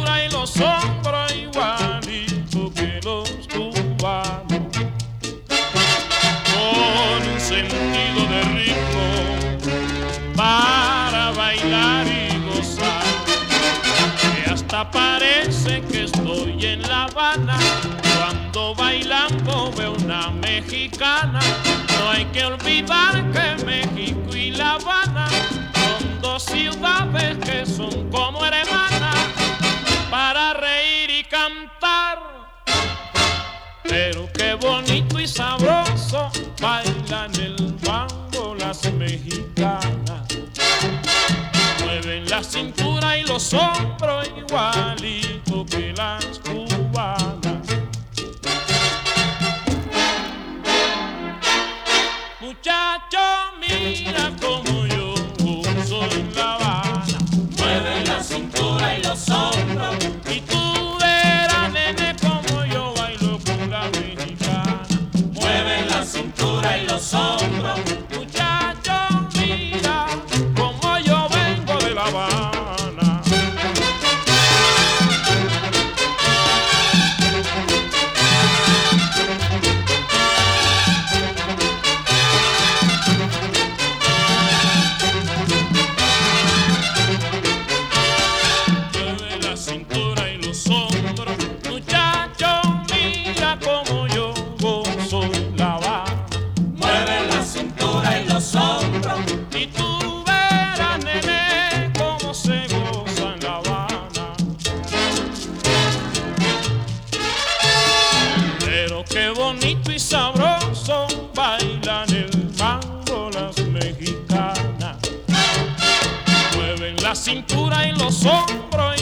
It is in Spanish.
cintura y los hombros igualito que los cubanos, con un sentido de ritmo para bailar y gozar, que hasta parece que estoy en La Habana cuando bailando veo una mexicana. No hay que olvidar que México y La Habana son dos ciudades que son como hermanas para reír y cantar. Pero qué bonito y sabroso bailan el mambo las mexicanas. Mueven la cintura y los hombros igualito que las cubanas. Muchacho, mira como yo gozo en La Habana. Mueve la cintura y los hombros. Y tú verás, nene, como yo bailo con la mexicana. Mueve la cintura y los hombros. Muchacho, mira como yo vengo de La Habana. Y tú verás, nene, cómo se goza en La Habana. Pero qué bonito y sabroso bailan el mambo las mexicanas. Mueven la cintura y los hombros